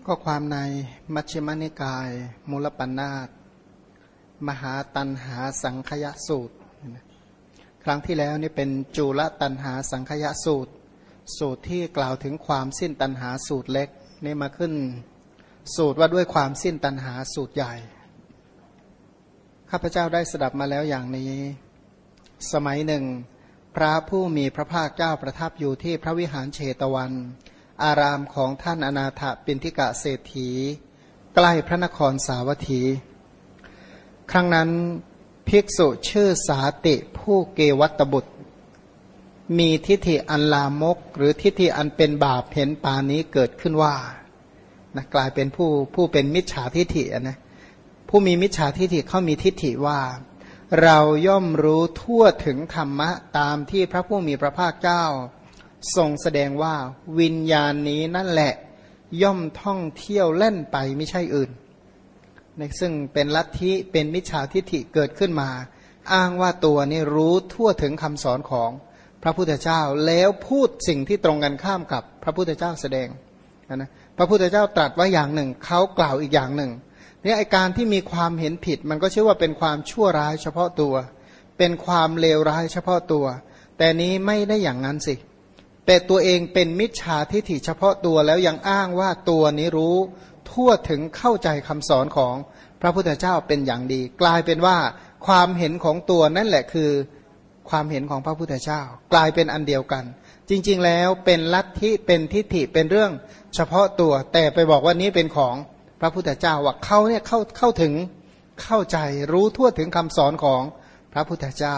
ก็ความในมัชฌิมนิกายมูลปัญนาตมหาตัณหาสังคยสูตรครั้งที่แล้วนี่เป็นจุลตัณหาสังคยสูตรสูตรที่กล่าวถึงความสิ้นตัณหาสูตรเล็กนี่มาขึ้นสูตรว่าด้วยความสิ้นตัณหาสูตรใหญ่ข้าพเจ้าได้สดับมาแล้วอย่างนี้สมัยหนึ่งพระผู้มีพระภาคเจ้าประทับอยู่ที่พระวิหารเชตวันอารามของท่านอนาถปิณฑิกะเศรษฐีใกล้พระนครสาวัตถีครั้งนั้นภิกษุชื่อสาติผู้เกวัตบุตรมีทิฏฐิอันลามกหรือทิฏฐิอันเป็นบาปเห็นปานนี้เกิดขึ้นว่านะกลายเป็นผู้เป็นมิจฉาทิฏฐินะผู้มีมิจฉาทิฏฐิเขามีทิฏฐิว่าเราย่อมรู้ทั่วถึงธรรมะตามที่พระผู้มีพระภาคเจ้าทรงแสดงว่าวิญญาณนี้นั่นแหละย่อมท่องเที่ยวเล่นไปไม่ใช่อื่นในซึ่งเป็นลัทธิเป็นมิจฉาทิฏฐิเกิดขึ้นมาอ้างว่าตัวนี้รู้ทั่วถึงคำสอนของพระพุทธเจ้าแล้วพูดสิ่งที่ตรงกันข้ามกับพระพุทธเจ้าแสดงนะพระพุทธเจ้าตรัสไว้อย่างหนึ่งเขากล่าวอีกอย่างหนึ่งเนี่ยไอการที่มีความเห็นผิดมันก็ชื่อว่าเป็นความชั่วร้ายเฉพาะตัวเป็นความเลวร้ายเฉพาะตัวแต่นี้ไม่ได้อย่างนั้นสิแต่ตัวเองเป็นมิจฉาทิฏฐิเฉพาะตัวแล้วยังอ้างว่าตัวนี้รู้ทั่วถึงเข้าใจคำสอนของพระพุทธเจ้าเป็นอย่างดีกลายเป็นว่าความเห็นของตัวนั่นแหละคือความเห็นของพระพุทธเจ้ากลายเป็นอันเดียวกันจริงๆแล้วเป็นลัทธิเป็นทิฏฐิเป็นเรื่องเฉพาะตัวแต่ไปบอกว่านี้เป็นของพระพุทธเจ้าว่าเขาเนี่ยเข้าถึงเข้าใจรู้ทั่วถึงคำสอนของพระพุทธเจ้า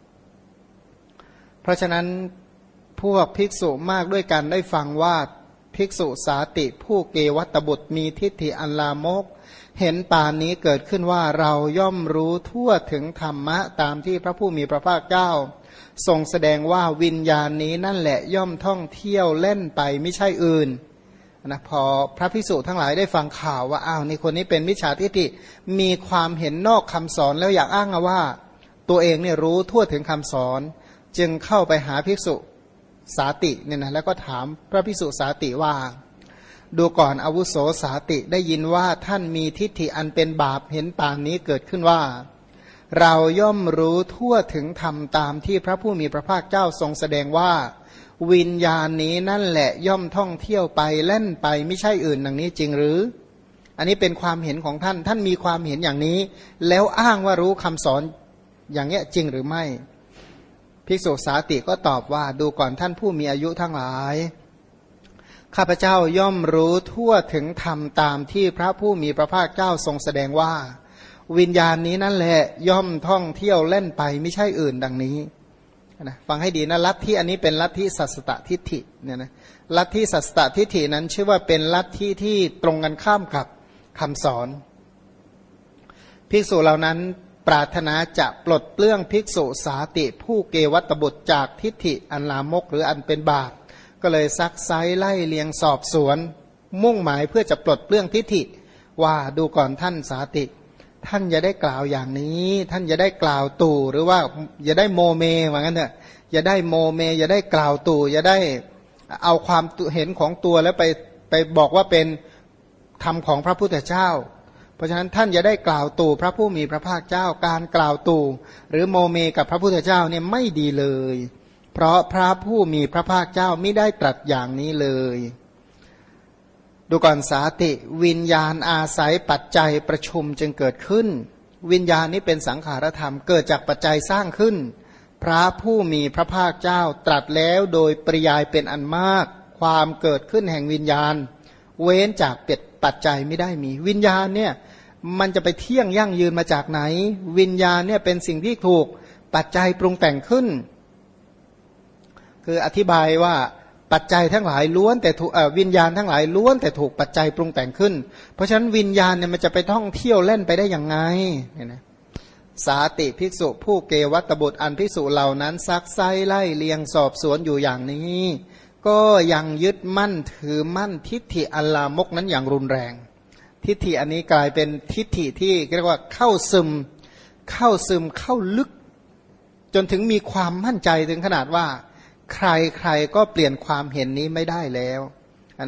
เพราะฉะนั้นพวกภิกษุมากด้วยกันได้ฟังว่าภิกษุสาติผู้เกวัตบุตรมีทิฏฐิอันลามกเห็นป่านนี้เกิดขึ้นว่าเราย่อมรู้ทั่วถึงธรรมะตามที่พระผู้มีพระภาคเจ้าทรงแสดงว่าวิญญาณนี้นั่นแหละย่อมท่องเที่ยวเล่นไปไม่ใช่อื่นนะพอพระภิกษุทั้งหลายได้ฟังข่าวว่าอ้าวนี่คนนี้เป็นมิจฉาทิฏฐิมีความเห็นนอกคำสอนแล้วอยากอ้างว่าตัวเองเนี่ยรู้ทั่วถึงคำสอนจึงเข้าไปหาภิกษุสาติเนี่ยนะแล้วก็ถามพระภิกษุสาติว่าดูก่อนอาวุโสสาติได้ยินว่าท่านมีทิฏฐิอันเป็นบาปเห็นป่านนี้เกิดขึ้นว่าเราย่อมรู้ทั่วถึงธรรมตามที่พระผู้มีพระภาคเจ้าทรงแสดงว่าวิญญาณนี้นั่นแหละย่อมท่องเที่ยวไปเล่นไปไม่ใช่อื่นดังนี้จริงหรืออันนี้เป็นความเห็นของท่านท่านมีความเห็นอย่างนี้แล้วอ้างว่ารู้คำสอนอย่างเนี้ยจริงหรือไม่ภิกษุสาติก็ตอบว่าดูก่อนท่านผู้มีอายุทั้งหลายข้าพเจ้าย่อมรู้ทั่วถึงธรรมตามที่พระผู้มีพระภาคเจ้าทรงแสดงว่าวิญญาณนี้นั่นแหละย่อมท่องเที่ยวเล่นไปไม่ใช่อื่นดังนี้นะฟังให้ดีนะลัทธิอันนี้เป็นลัทธิสัสสตทิฏฐิเนี่ยนะลัทธิสัสสตทิฏฐินั้นชื่อว่าเป็นลัทธิที่ตรงกันข้ามกับคำสอนภิกษุเหล่านั้นปรารถนาจะปลดเปลื้องภิกษุสาติผู้เกวัตบุตรจากทิฏฐิอันลามกหรืออันเป็นบาปก็เลยซักไซไล่เลียงสอบสวนมุ่งหมายเพื่อจะปลดเปลื้องทิฏฐิว่าดูก่อนท่านสาติท่านอย่าได้กล่าวอย่างนี้ท่านอย่าได้กล่าวตู่หรือว่าอย่าได้โมเมว่างั้นเถอะอย่าได้โมเมอย่าได้กล่าวตู่อย่าได้เอาความเห็นของตัวแล้วไปบอกว่าเป็นธรรมของพระพุทธเจ้าเพราะฉะนั้นท่านอย่าได้กล่าวตู่พระผู้มีพระภาคเจ้าการกล่าวตู่หรือโมเมกับพระพุทธเจ้าเนี่ยไม่ดีเลยเพราะพระผู้มีพระภาคเจ้าไม่ได้ตรัสอย่างนี้เลยดูก่อนสาติวิญญาณอาศัยปัจจัยประชุมจึงเกิดขึ้นวิญญาณนี้เป็นสังขารธรรมเกิดจากปัจจัยสร้างขึ้นพระผู้มีพระภาคเจ้าตรัสแล้วโดยปริยายเป็นอันมากความเกิดขึ้นแห่งวิญญาณเว้นจากปัจจัยไม่ได้มีวิญญาณเนี่ยมันจะไปเที่ยงยั่งยืนมาจากไหนวิญญาณเนี่ยเป็นสิ่งที่ถูกปัจจัยปรุงแต่งขึ้นคืออธิบายว่าปัจจัยทั้งหลายล้วนแต่ถูกวิญญาณทั้งหลายล้วนแต่ถูกปัจจัยปรุงแต่งขึ้นเพราะฉะนั้นวิญญาณเนี่ยมันจะไปท่องเที่ยวเล่นไปได้อย่างไงเนี่ยนะสาติภิกษุผู้เกวัตบุตรอันภิกษุเหล่านั้นซักไซไล่เลียงสอบสวนอยู่อย่างนี้ก็ยังยึดมั่นถือมั่นทิฏฐิอัลลามกนั้นอย่างรุนแรงทิฏฐิอันนี้กลายเป็นทิฏฐิที่เรียกว่าเข้าซึมเข้าลึกจนถึงมีความมั่นใจถึงขนาดว่าใครก็เปลี่ยนความเห็นนี้ไม่ได้แล้วนะ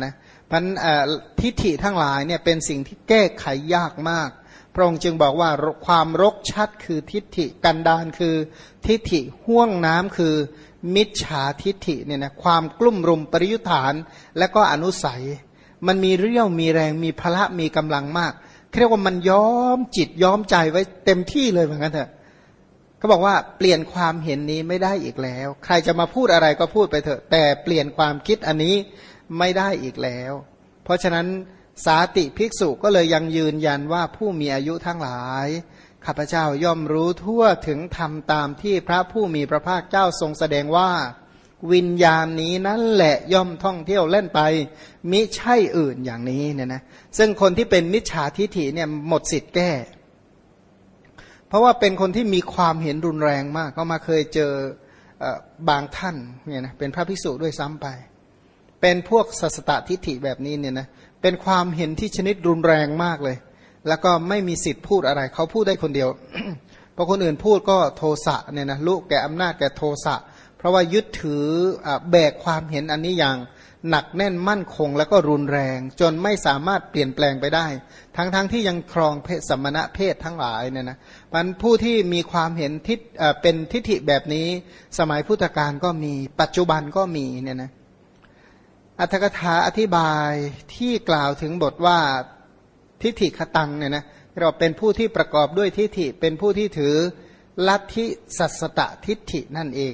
พันทิฏฐิทั้งหลายเนี่ยเป็นสิ่งที่แก้ไขยากมากพระองค์จึงบอกว่าความรกชัดคือทิฏฐิกันดารคือทิฏฐิห่วงน้ำคือมิจฉาทิฏฐิเนี่ยนะความกลุ่มรุมปริยุทธานและก็อนุสัยมันมีเรี่ยวมีแรงมีพละมีกำลังมากเรียกว่ามันย้อมจิตย้อมใจไว้เต็มที่เลยเหมือนกันเถอะเขาบอกว่าเปลี่ยนความเห็นนี้ไม่ได้อีกแล้วใครจะมาพูดอะไรก็พูดไปเถอะแต่เปลี่ยนความคิดอันนี้ไม่ได้อีกแล้วเพราะฉะนั้นสาติภิกษุก็เลยยังยืนยันว่าผู้มีอายุทั้งหลายข้าพเจ้าย่อมรู้ทั่วถึงธรรมตามที่พระผู้มีพระภาคเจ้าทรงแสดงว่าวิญญาณนี้นั่นแหละย่อมท่องเที่ยวเล่นไปมิใช่อื่นอย่างนี้เนี่ยนะซึ่งคนที่เป็นมิจฉาทิฐิเนี่ยหมดสิทธิ์แก้เพราะว่าเป็นคนที่มีความเห็นรุนแรงมากก็มาเคยเจอบางท่านเนี่ยนะเป็นพระภิกษุด้วยซ้ำไปเป็นพวกสัสตทิฐิแบบนี้เนี่ยนะเป็นความเห็นที่ชนิดรุนแรงมากเลยแล้วก็ไม่มีสิทธิ์พูดอะไรเขาพูดได้คนเดียว พอคนอื่นพูดก็โทสะเนี่ยนะลุแก่อำนาจแก่โทสะเพราะว่ายึดถือแบกความเห็นอันนี้อย่างหนักแน่นมั่นคงแล้วก็รุนแรงจนไม่สามารถเปลี่ยนแปลงไปได้ทั้งที่ยังครองเพศสมณะเพศทั้งหลายเนี่ยนะมันผู้ที่มีความเห็นเป็นทิฏฐิแบบนี้สมัยพุทธกาลก็มีปัจจุบันก็มีเนี่ยนะอรรถกถาอธิบายที่กล่าวถึงบทว่าทิฏฐิคตังเนี่ยนะเราเป็นผู้ที่ประกอบด้วยทิฏฐิเป็นผู้ที่ถือลัทธิสัสตทิฏฐินั่นเอง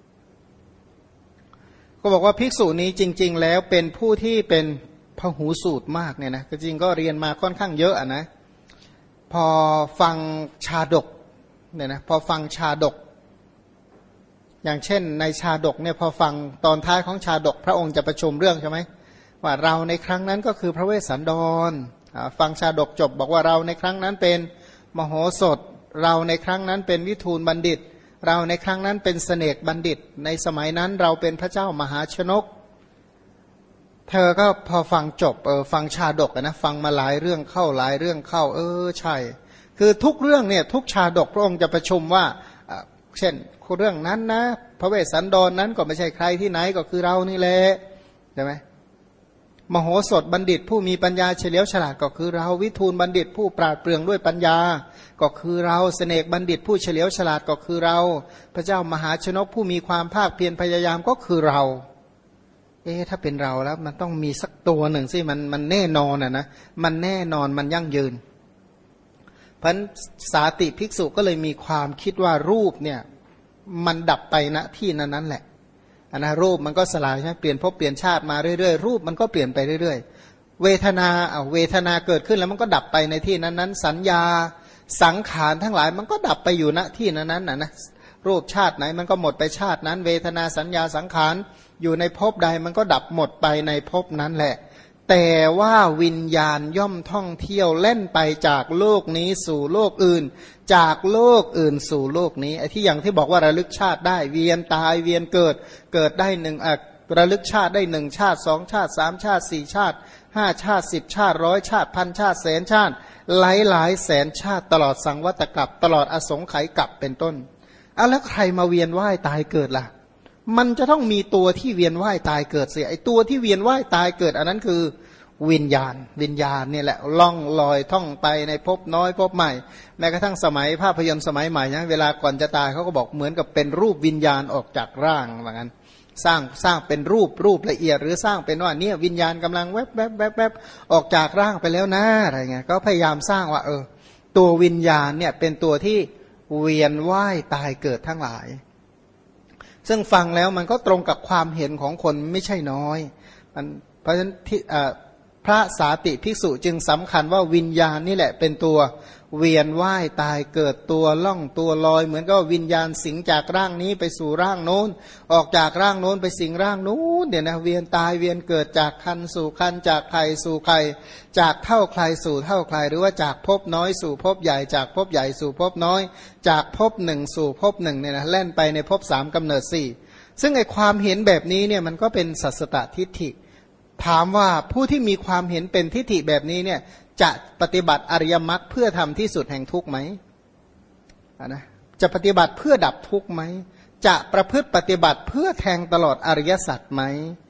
ก็บอกว่าภิกษุนี้จริงๆแล้วเป็นผู้ที่เป็นพหูสูตรมากเนี่ยนะจริงก็เรียนมาค่อนข้างเยอะนะพอฟังชาดกเนี่ยนะพอฟังชาดกอย่างเช่นในชาดกเนี่ยพอฟังตอนท้ายของชาดกพระองค์จะประชุมเรื่องใช่ไหมว่าเราในครั้งนั้นก็คือพระเวสสันดรฟังชาดกจบบอกว่าเราในครั้งนั้นเป็นมโหสถเราในครั้งนั้นเป็นวิทูลบัณฑิตเราในครั้งนั้นเป็นเสนกบัณฑิตในสมัยนั้นเราเป็นพระเจ้ามหาชนกเธอก็พอฟังจบฟังชาดกนะฟังมาหลายเรื่องเข้าหลายเรื่องเข้าใช่คือทุกเรื่องเนี่ยทุกชาดกพระองค์จะประชุมว่าเช่นเรื่องนั้นนะพระเวสสันดรนั้นก็ไม่ใช่ใครที่ไหนก็คือเรานี่แหละใช่ไหมมโหสถบัณฑิตผู้มีปัญญาเฉลียวฉลาดก็คือเราวิทูลบัณฑิตผู้ปราดเปรื่องด้วยปัญญาก็คือเราเสนกบัณฑิตผู้เฉลียวฉลาดก็คือเราพระเจ้ามหาชนกผู้มีความภาคเพียรพยายามก็คือเราถ้าเป็นเราแล้วมันต้องมีสักตัวหนึ่งสิมันแน่นอนนะมันแน่นอนมันยั่งยืนเพราะสาติภิกษุก็เลยมีความคิดว่ารูปเนี่ยมันดับไปณที่นั้นแหละนะรูปมันก็สลายใช่ไหมเปลี่ยนภพเปลี่ยนชาติมาเรื่อยๆรูปมันก็เปลี่ยนไปเรื่อยๆเวทนาเกิดขึ้นแล้วมันก็ดับไปในที่นั้นๆสัญญาสังขารทั้งหลายมันก็ดับไปอยู่ณที่นั้นนะรูปชาติไหนมันก็หมดไปชาตินั้นเวทนาสัญญาสังขารอยู่ในภพใดมันก็ดับหมดไปในภพนั้นแหละแต่ว่าวิญญาณย่อมท่องเที่ยวเล่นไปจากโลกนี้สู่โลกอื่นจากโลกอื่นสู่โลกนี้ไอ้ที่อย่างที่บอกว่าระลึกชาติได้เวียนตายเวียนเกิดได้หนึ่งระลึกชาติได้หนึ่งชาติสองชาติสามชาติสี่ชาติห้าชาติสิบชาติร้อยชาติพันชาติแสนชาติหลายแสนชาติตลอดสังวัตกัปตลอดอสงไขยกัปเป็นต้นแล้วใครมาเวียนว่ายตายเกิดล่ะมันจะต้องมีตัวที่เวียนว่ายตายเกิดเสียไอ้ตัวที่เวียนว่ายตายเกิดอันนั้นคือวิญญาณเนี่ยแหละล่องลอยท่องไปในภพน้อยภพใหม่แม้กระทั่งสมัยภาพยนตร์สมัยใหม่นะเวลาก่อนจะตายเขาก็บอกเหมือนกับเป็นรูปวิญญาณออกจากร่างว่างั้นสร้างเป็นรูปละเอียดหรือสร้างเป็นว่าเนี่ยวิญญาณกำลังแวบออกจากร่างไปแล้วนะอะไรเงี้ยก็พยายามสร้างว่าตัววิญญาณเนี่ยเป็นตัวที่เวียนว่ายตายเกิดทั้งหลายซึ่งฟังแล้วมันก็ตรงกับความเห็นของคนไม่ใช่น้อยเพราะฉะนั้นพระสาติภิกษุจึงสำคัญว่าวิญญาณนี่แหละเป็นตัวเวียนว่ายตายเกิดตัวล่องตัวลอยเหมือนกับวิญญาณสิงจากร่างนี้ไปสู่ร่างโน้นออกจากร่างโน้นไปสิงร่างโน้นเนี่ยนะเวียนตายเวียนเกิดจากคันสู่คันจากไข่สู่ไข่จากเท่าใครสู่เท่าใครหรือว่าจากภพน้อยสู่ภพใหญ่จากภพใหญ่สู่ภพน้อยจากภพหนึ่งสู่ภพหนึ่งเนี่ยนะแล่นไปในภพสามกำเนิดสี่ซึ่งไอความเห็นแบบนี้เนี่ยมันก็เป็นสัสตทิฏฐิถามว่าผู้ที่มีความเห็นเป็นทิฏฐิแบบนี้เนี่ยจะปฏิบัติอริยมรรคเพื่อทำที่สุดแห่งทุกข์ไหมนะจะปฏิบัติเพื่อดับทุกข์ไหมจะประพฤติปฏิบัติเพื่อแทงตลอดอริยสัจไหม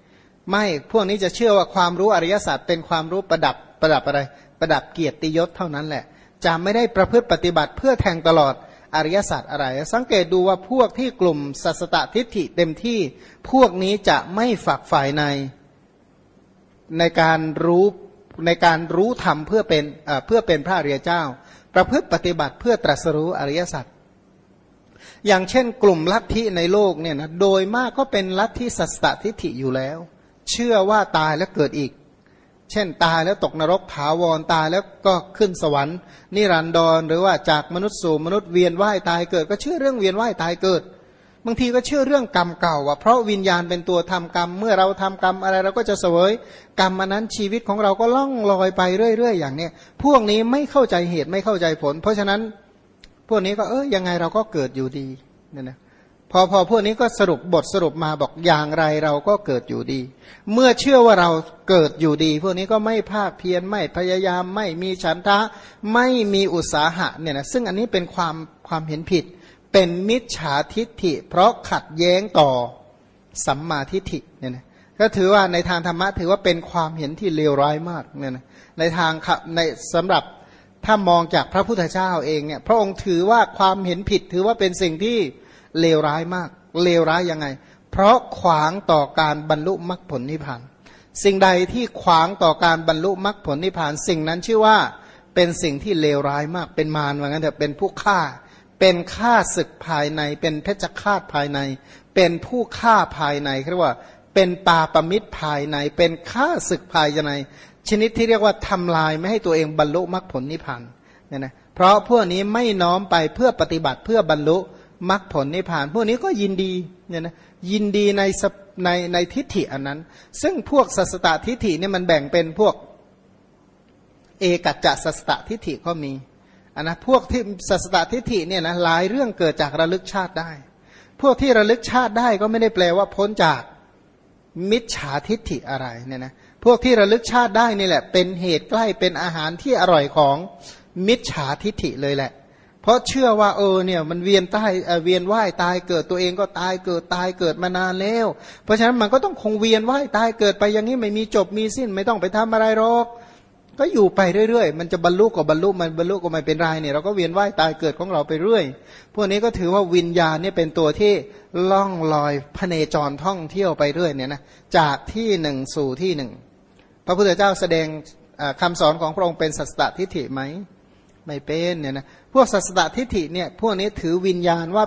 ไม่พวกนี้จะเชื่อว่าความรู้อริยสัจเป็นความรู้ประดับอะไรประดับเกียรติยศเท่านั้นแหละจะไม่ได้ประพฤติปฏิบัติเพื่อแทงตลอดอริยสัจอะไรสังเกตดูว่าพวกที่กลุ่มสัสตทิฏฐิเต็มที่พวกนี้จะไม่ฝักใฝ่ในการรู้ธรรมเพื่อเป็นพระอริยเจ้าประพฤติปฏิบัติเพื่อตรัสรู้อริยสัจอย่างเช่นกลุ่มลัทธิในโลกเนี่ยนะโดยมากก็เป็นลัทธิสัสตทิฏฐิอยู่แล้วเชื่อว่าตายแล้วเกิดอีกเช่นตายแล้วตกนรกถาวรตายแล้วก็ขึ้นสวรรค์นิรันดรหรือว่าจากมนุษย์สู่มนุษย์เวียนว่ายตายเกิดก็เชื่อเรื่องเวียนว่ายตายเกิดบางทีก็เชื่อเรื่องกรรมเก่าว่าเพราะวิญญาณเป็นตัวทำกรรมเมื่อเราทำกรรมอะไรเราก็จะเสวยกรรมอันนั้นชีวิตของเราก็ล่องลอยไปเรื่อยๆอย่างเนี้ยพวกนี้ไม่เข้าใจเหตุไม่เข้าใจผลเพราะฉะนั้นพวกนี้ก็ยังไงเราก็เกิดอยู่ดีเนี่ยนะพอพวกนี้ก็บทสรุปมาบอกอย่างไรเราก็เกิดอยู่ดีเมื่อเชื่อว่าเราเกิดอยู่ดีพวกนี้ก็ไม่ภาคเพียรไม่พยายามไม่มีฉันทะไม่มีอุตสาหะเนี่ยนะซึ่งอันนี้เป็นความเห็นผิดเป็นมิจฉาทิฏฐิเพราะขัดแย้งต่อสัมมาทิฏฐิเนี่ยนะก็ถือว่าในทางธรรมะถือว่าเป็นความเห็นที่เลวร้ายมากเนี่ยนะในสำหรับถ้ามองจากพระพุทธเจ้าเองเนี่ยพระองค์ถือว่าความเห็นผิดถือว่าเป็นสิ่งที่เลวร้ายมากเลวร้ายยังไงเพราะขวางต่อการบรรลุมรรคผลนิพพานสิ่งใดที่ขวางต่อการบรรลุมรรคผลนิพพานสิ่งนั้นชื่อว่าเป็นสิ่งที่เลวร้ายมากเป็นมารว่างั้นเถอะเป็นผู้ฆ่าเป็นฆ่าศึกภายในเป็นเพชฌฆาตภายในเป็นผู้ฆ่าภายในเรียกว่าเป็นปาปมิตรภายในเป็นฆ่าศึกภายในชนิดที่เรียกว่าทำลายไม่ให้ตัวเองบรรลุมรรคผลนิพพานเนี่ยนะเพราะพวกนี้ไม่น้อมไปเพื่อปฏิบัติเพื่อบรรลุมรรคผลนิพพานพวกนี้ก็ยินดีเนี่ยนะยินดีในทิฏฐิอันนั้นซึ่งพวกสัสตทิฏฐิเนี่ยมันแบ่งเป็นพวกเอกัจจสัสตทิฏฐิก็มีอันนะพวกที่สัสตทิฏฐิเนี่ยนะหลายเรื่องเกิดจากระลึกชาติได้พวกที่ระลึกชาติได้ก็ไม่ได้แปลว่าพ้นจากมิจฉาทิฏฐิอะไรเนี่ยนะพวกที่ระลึกชาติได้นี่แหละเป็นเหตุใกล้เป็นอาหารที่อร่อยของมิจฉาทิฏฐิเลยแหละเพราะเชื่อว่าเนี่ยมันเวียนว่ายตายเกิดตัวเองก็ตายเกิดมานานแล้วเพราะฉะนั้นมันก็ต้องคงเวียนว่ายตายเกิดไปอย่างนี้ไม่มีจบมีสิ้นไม่ต้องไปทำอะไรหรอกก็อยู่ไปเรื่อยๆมันจะบรรลุก็บรรลุมันบรรลุก็ไม่เป็นไรเนี่ยเราก็เวียนว่ายตายเกิดของเราไปเรื่อยพวกนี้ก็ถือว่าวิญญาณเนี่ยเป็นตัวที่ล่องลอยพเนจรท่องเที่ยวไปเรื่อยเนี่ยนะจากที่หนึ่งสู่ที่หนึ่งพระพุทธเจ้าแสดงคำสอนของพระองค์เป็นสัสตทิฏฐิไหมไม่เป็นเนี่ยนะพวกสัสตทิฏฐิเนี่ยพวกนี้ถือวิญญาณว่า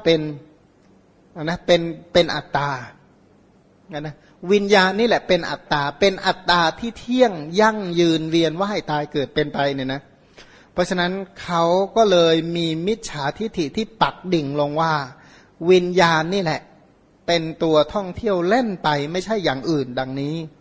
เป็นอัตตานะวิญญาณนี่แหละเป็นอัตตาที่เที่ยงยั่งยืนเวียนว่ายตายเกิดเป็นไปเนี่ยนะเพราะฉะนั้นเขาก็เลยมีมิจฉาทิฏฐิที่ปักดิ่งลงว่าวิญญาณนี่แหละเป็นตัวท่องเที่ยวเล่นไปไม่ใช่อย่างอื่นดังนี้